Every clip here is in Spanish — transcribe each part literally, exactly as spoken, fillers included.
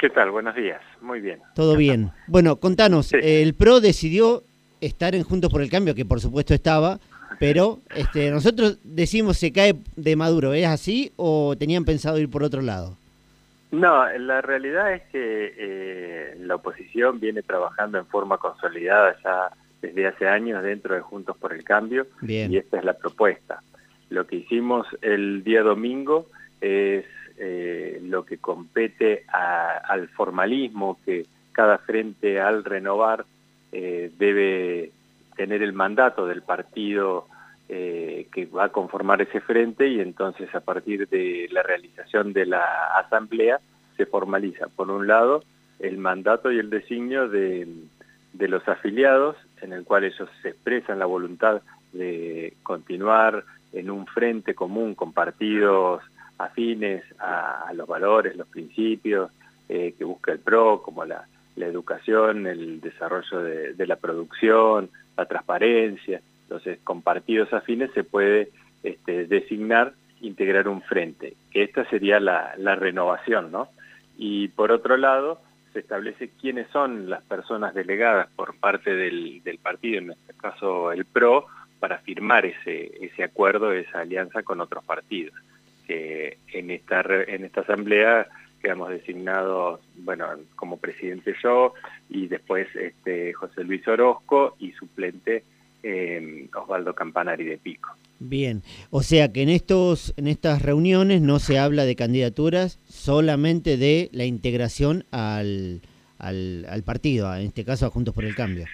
¿Qué tal? Buenos días. Muy bien. Todo bien. Bueno, contanos, Sí. eh, el P R O decidió estar en Juntos por el Cambio, que por supuesto estaba, pero este, nosotros decimos se cae de Maduro. ¿Es así o tenían pensado ir por otro lado? No, la realidad es que eh, la oposición viene trabajando en forma consolidada ya desde hace años dentro de Juntos por el Cambio. Bien. Y esta es la propuesta. Lo que hicimos el día domingo es eh, lo que compete a, al formalismo que cada frente al renovar eh, debe tener el mandato del partido eh, que va a conformar ese frente, y entonces a partir de la realización de la asamblea se formaliza, por un lado, el mandato y el designio de, de los afiliados, en el cual ellos se expresan la voluntad de continuar en un frente común con partidos afines a, a los valores, los principios eh, que busca el P R O, como la, la educación, el desarrollo de, de la producción, la transparencia. Entonces, con partidos afines se puede este, designar, integrar un frente, que esta sería la, la renovación, ¿no? Y por otro lado, se establece quiénes son las personas delegadas por parte del, del partido, en este caso el P R O, para firmar ese, ese acuerdo, esa alianza con otros partidos. Que en esta, en esta asamblea quedamos designados, bueno, como presidente yo, y después este, José Luis Orozco, y suplente eh, Osvaldo Campanari de Pico. Bien, o sea que en estos en estas reuniones no se habla de candidaturas, solamente de la integración al, al, al partido, en este caso a Juntos por el Cambio.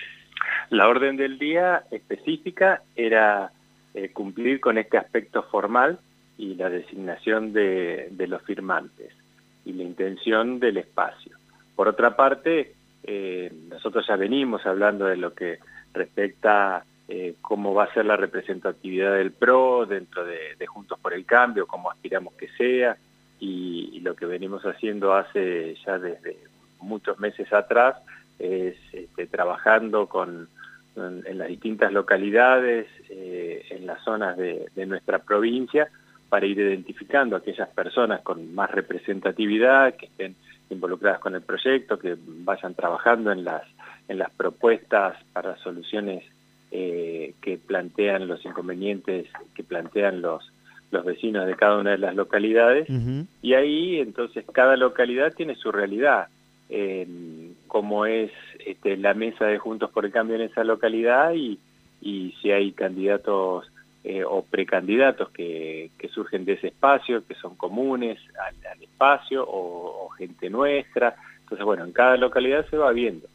La orden del día específica era eh, cumplir con este aspecto formal y la designación de, de los firmantes y la intención del espacio. Por otra parte, eh, nosotros ya venimos hablando de lo que respecta a eh, cómo va a ser la representatividad del P R O dentro de, de Juntos por el Cambio, cómo aspiramos que sea, y, y lo que venimos haciendo hace ya desde muchos meses atrás es este, trabajando con en, en las distintas localidades, eh, en las zonas de, de nuestra provincia, para ir identificando a aquellas personas con más representatividad, que estén involucradas con el proyecto, que vayan trabajando en las, en las propuestas para soluciones eh, que plantean los inconvenientes, que plantean los, los vecinos de cada una de las localidades. Uh-huh. Y ahí entonces cada localidad tiene su realidad, eh, como es este, la mesa de Juntos por el Cambio en esa localidad, y, y si hay candidatos Eh, o precandidatos que, que surgen de ese espacio, que son comunes al, al espacio, o, o gente nuestra. Entonces, bueno, en cada localidad se va viendo.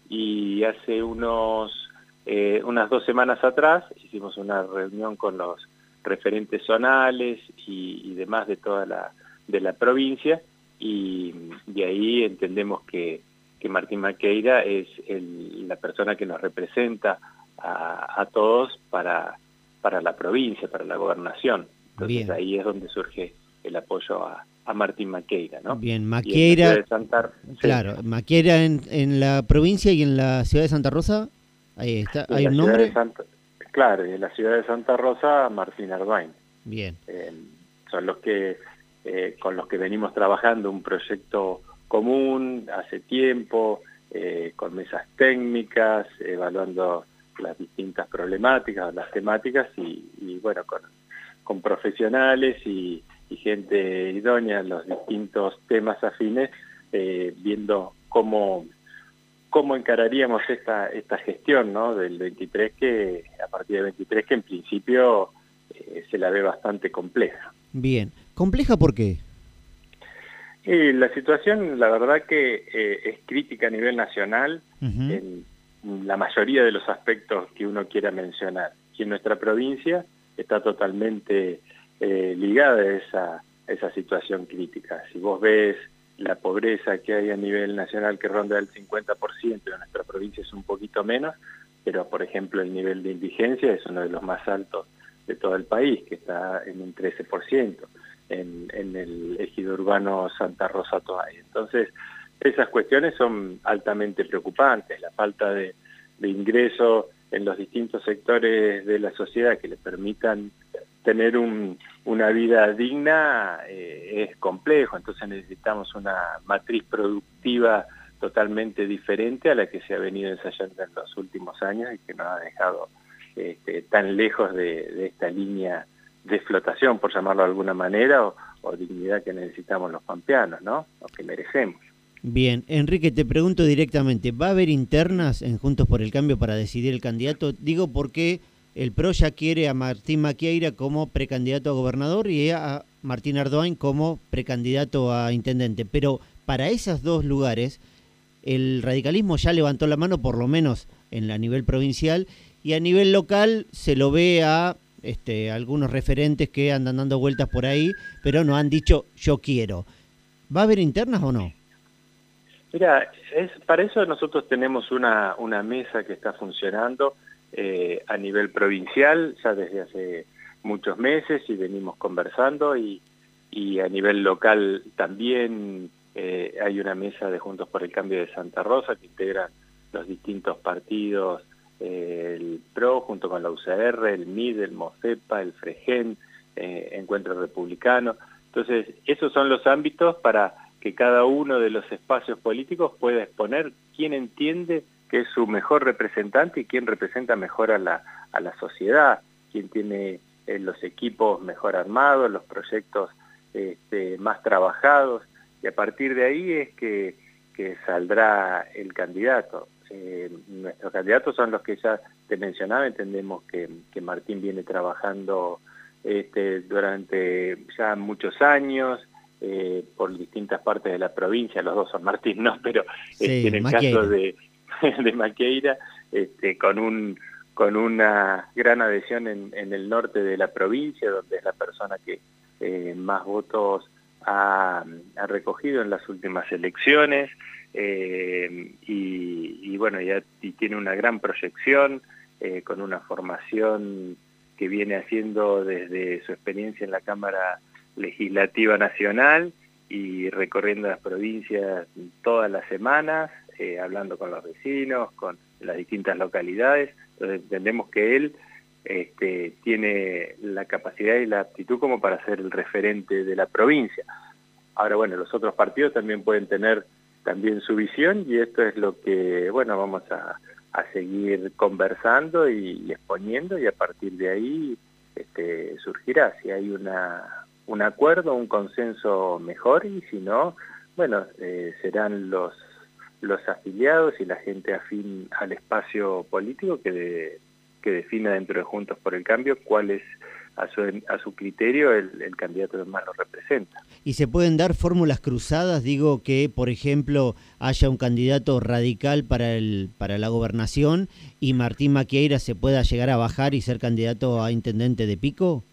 Y hace unos eh, unas dos semanas atrás hicimos una reunión con los referentes zonales y, y demás de toda la, de la provincia, y de ahí entendemos que, que Martín Maqueira es el, la persona que nos representa a, a todos para... para la provincia, para la gobernación. Entonces Bien. Ahí es donde surge el apoyo a, a Martín Maqueira, ¿no? Bien, Maqueira, de Santa... claro, sí. Maqueira en, en la provincia y en la ciudad de Santa Rosa, ahí está, ¿hay un nombre? Santa... Claro, y en la ciudad de Santa Rosa, Martín Arduin. Bien. Eh, son los que, eh, con los que venimos trabajando un proyecto común hace tiempo, eh, con mesas técnicas, evaluando las distintas problemáticas, las temáticas, y, y bueno, con, con profesionales y, y gente idónea en los distintos temas afines, eh, viendo cómo, cómo encararíamos esta, esta gestión, ¿no? Del veintitrés, que a partir del veintitrés, que en principio eh, se la ve bastante compleja. Bien, ¿compleja por qué? Y la situación, la verdad que eh, es crítica a nivel nacional, uh-huh. en la mayoría de los aspectos que uno quiera mencionar. Y en nuestra provincia está totalmente eh, ligada a esa, a esa situación crítica. Si vos ves la pobreza que hay a nivel nacional, que ronda el cincuenta por ciento, en nuestra provincia es un poquito menos, pero por ejemplo el nivel de indigencia es uno de los más altos de todo el país, que está en un trece por ciento, en, en el ejido urbano Santa Rosa Toay. Entonces, esas cuestiones son altamente preocupantes, la falta de, de ingreso en los distintos sectores de la sociedad que le permitan tener un, una vida digna eh, es complejo, entonces necesitamos una matriz productiva totalmente diferente a la que se ha venido ensayando en los últimos años y que nos ha dejado este, tan lejos de, de esta línea de flotación, por llamarlo de alguna manera, o, o dignidad que necesitamos los pampeanos, ¿no? O que merecemos. Bien, Enrique, te pregunto directamente, ¿va a haber internas en Juntos por el Cambio para decidir el candidato? Digo porque el P R O ya quiere a Martín Maquieira como precandidato a gobernador y a Martín Ardoin como precandidato a intendente, pero para esos dos lugares el radicalismo ya levantó la mano, por lo menos en la nivel provincial, y a nivel local se lo ve a este, algunos referentes que andan dando vueltas por ahí, pero no han dicho yo quiero. ¿Va a haber internas o no? Mira, es, para eso nosotros tenemos una, una mesa que está funcionando eh, a nivel provincial ya desde hace muchos meses y venimos conversando, y, y a nivel local también eh, hay una mesa de Juntos por el Cambio de Santa Rosa que integran los distintos partidos, eh, el P R O junto con la U C R, el M I D, el MOFEPA, el FREGEN, eh, Encuentro Republicano. Entonces, esos son los ámbitos para que cada uno de los espacios políticos pueda exponer quién entiende que es su mejor representante y quién representa mejor a la, a la sociedad, quién tiene eh, los equipos mejor armados, los proyectos este, más trabajados, y a partir de ahí es que, que saldrá el candidato. Eh, nuestros candidatos son los que ya te mencionaba, entendemos que, que Martín viene trabajando este, durante ya muchos años, Eh, por distintas partes de la provincia, los dos son Martín, ¿no? Pero sí, este, en el Maquieira. caso de, de Maquieira, este, con un con una gran adhesión en, en el norte de la provincia, donde es la persona que eh, más votos ha, ha recogido en las últimas elecciones, eh, y, y bueno, ya y tiene una gran proyección, eh, con una formación que viene haciendo desde su experiencia en la Cámara Legislativa Nacional y recorriendo las provincias todas las semanas, eh, hablando con los vecinos, con las distintas localidades. Entonces entendemos que él este, tiene la capacidad y la aptitud como para ser el referente de la provincia. Ahora, bueno, los otros partidos también pueden tener también su visión, y esto es lo que, bueno, vamos a, a seguir conversando y, y exponiendo, y a partir de ahí este, surgirá si hay una un acuerdo, un consenso mejor, y si no, bueno, eh, serán los los afiliados y la gente afín al espacio político que, de, que defina dentro de Juntos por el Cambio cuál es a su, a su criterio el, el candidato que más lo representa. ¿Y se pueden dar fórmulas cruzadas? Digo que, por ejemplo, haya un candidato radical para el para la gobernación y Martín Maquieira se pueda llegar a bajar y ser candidato a intendente de Pico.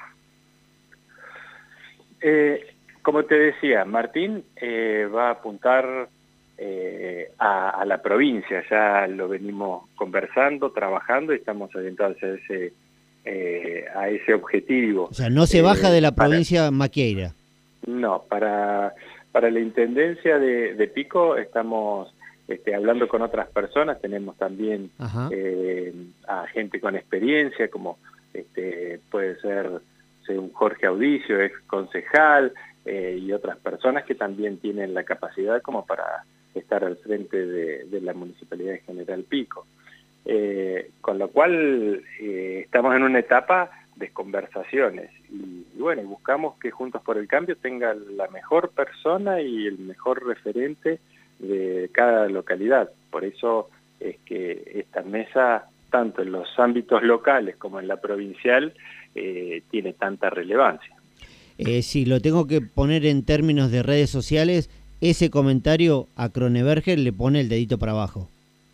Eh, como te decía, Martín eh, va a apuntar eh, a, a la provincia, ya lo venimos conversando, trabajando, y estamos orientados a ese, eh, a ese objetivo. O sea, no se baja eh, de la para, provincia Maquieira. No, para, para la Intendencia de, de Pico estamos este, hablando con otras personas, tenemos también eh, a gente con experiencia, como este, puede ser un Jorge Audicio, ex concejal, eh, y otras personas que también tienen la capacidad como para estar al frente de, de la Municipalidad de General Pico. Eh, con lo cual eh, estamos en una etapa de conversaciones, y, y bueno, buscamos que Juntos por el Cambio tenga la mejor persona y el mejor referente de cada localidad. Por eso es que esta mesa, tanto en los ámbitos locales como en la provincial, Eh, tiene tanta relevancia. Eh, si lo tengo que poner en términos de redes sociales, ese comentario a Kroneberger le pone el dedito para abajo.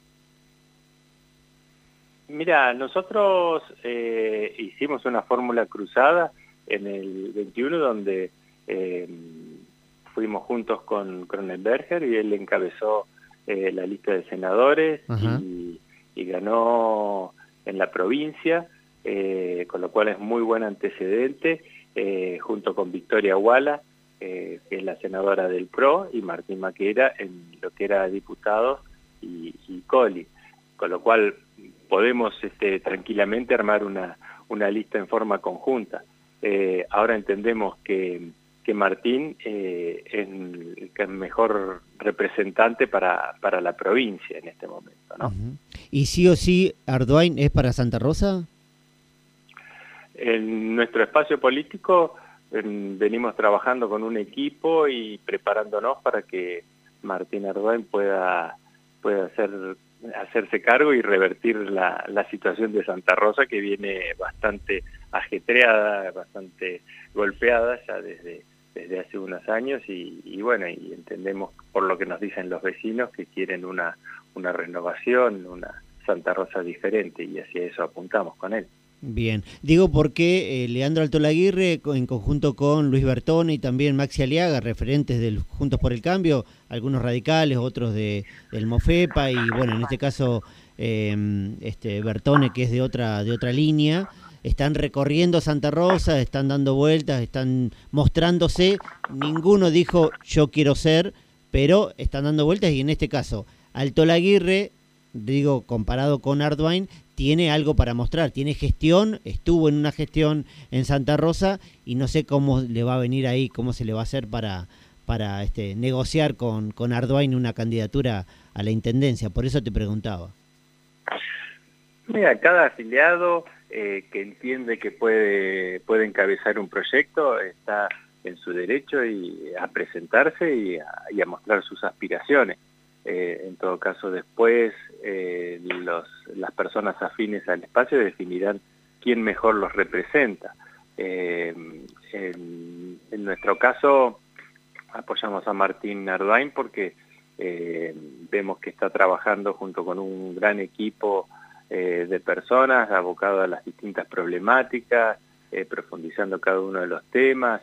Mira, nosotros eh, hicimos una fórmula cruzada en el veintiuno donde eh, fuimos juntos con Kroneberger y él encabezó eh, la lista de senadores y, y ganó en la provincia. Eh, con lo cual es muy buen antecedente, eh, junto con Victoria Huala, eh, que es la senadora del P R O, y Martín Maquieira en lo que era diputado y, y Coli, con lo cual podemos este, tranquilamente armar una, una lista en forma conjunta. eh, ahora entendemos que, que Martín eh, es el mejor representante para, para la provincia en este momento, ¿no? Uh-huh. ¿Y sí o sí Ardoin es para Santa Rosa? En nuestro espacio político en, venimos trabajando con un equipo y preparándonos para que Martín Ardoin pueda, pueda hacer, hacerse cargo y revertir la, la situación de Santa Rosa, que viene bastante ajetreada, bastante golpeada ya desde, desde hace unos años y, y bueno, y entendemos por lo que nos dicen los vecinos que quieren una, una renovación, una Santa Rosa diferente, y hacia eso apuntamos con él. Bien, digo porque eh, Leandro Altolaguirre, en conjunto con Luis Bertone y también Maxi Aliaga, referentes del Juntos por el Cambio, algunos radicales, otros de del Mofepa, y bueno, en este caso eh, este Bertone, que es de otra de otra línea, están recorriendo Santa Rosa, están dando vueltas, están mostrándose. Ninguno dijo yo quiero ser, pero están dando vueltas, y en este caso Altolaguirre, digo, comparado con Ardoin, tiene algo para mostrar, tiene gestión, estuvo en una gestión en Santa Rosa y no sé cómo le va a venir ahí, cómo se le va a hacer para, para este, negociar con, con Ardoin una candidatura a la intendencia, por eso te preguntaba. Mira, cada afiliado eh, que entiende que puede, puede encabezar un proyecto está en su derecho y a presentarse y a, y a mostrar sus aspiraciones. Eh, en todo caso, después eh, los, las personas afines al espacio definirán quién mejor los representa. Eh, en, en nuestro caso, apoyamos a Martín Ardoin porque eh, vemos que está trabajando junto con un gran equipo eh, de personas abocado a las distintas problemáticas, eh, profundizando cada uno de los temas,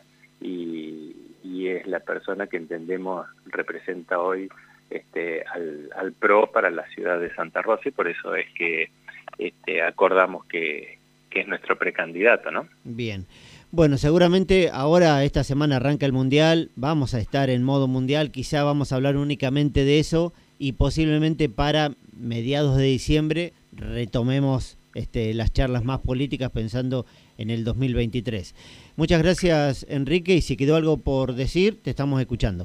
y, y es la persona que entendemos representa hoy Este, al, al P R O para la ciudad de Santa Rosa, y por eso es que este, acordamos que, que es nuestro precandidato, ¿no? Bien. Bueno, seguramente ahora esta semana arranca el Mundial, vamos a estar en modo Mundial, quizá vamos a hablar únicamente de eso y posiblemente para mediados de diciembre retomemos este, las charlas más políticas pensando en el dos mil veintitrés. Muchas gracias, Enrique, y si quedó algo por decir, te estamos escuchando.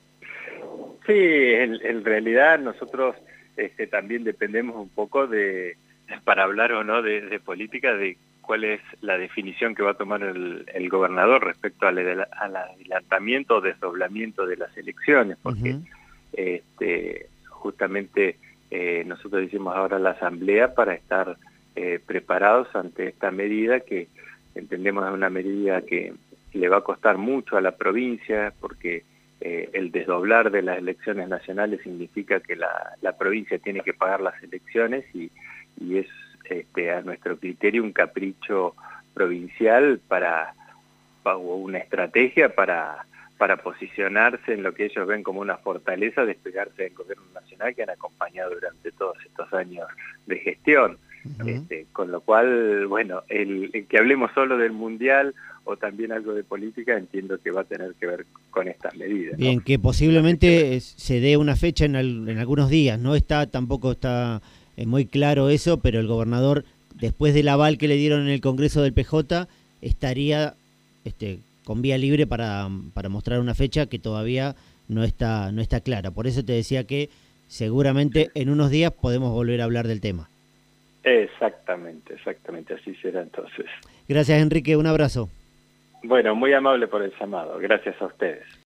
Sí, en, en realidad nosotros este, también dependemos un poco de, para hablar o no de, de política, de cuál es la definición que va a tomar el, el gobernador respecto al, al adelantamiento o desdoblamiento de las elecciones, porque uh-huh. este, justamente eh, nosotros hicimos ahora la asamblea para estar eh, preparados ante esta medida que entendemos es una medida que le va a costar mucho a la provincia, porque Eh, el desdoblar de las elecciones nacionales significa que la, la provincia tiene que pagar las elecciones y, y es este, a nuestro criterio un capricho provincial para, para una estrategia para, para posicionarse en lo que ellos ven como una fortaleza, despegarse del gobierno nacional que han acompañado durante todos estos años de gestión. Uh-huh. Este, con lo cual, bueno, el, el que hablemos solo del Mundial o también algo de política, entiendo que va a tener que ver con estas medidas. Bien, ¿no? Que posiblemente se dé una fecha en, al, en algunos días, no está, tampoco está eh, muy claro eso, pero el gobernador, después del aval que le dieron en el Congreso del P J, estaría este, con vía libre para, para mostrar una fecha que todavía no está, no está clara. Por eso te decía que seguramente en unos días podemos volver a hablar del tema. Exactamente, exactamente, así será entonces. Gracias, Enrique, un abrazo. Bueno, muy amable por el llamado, gracias a ustedes.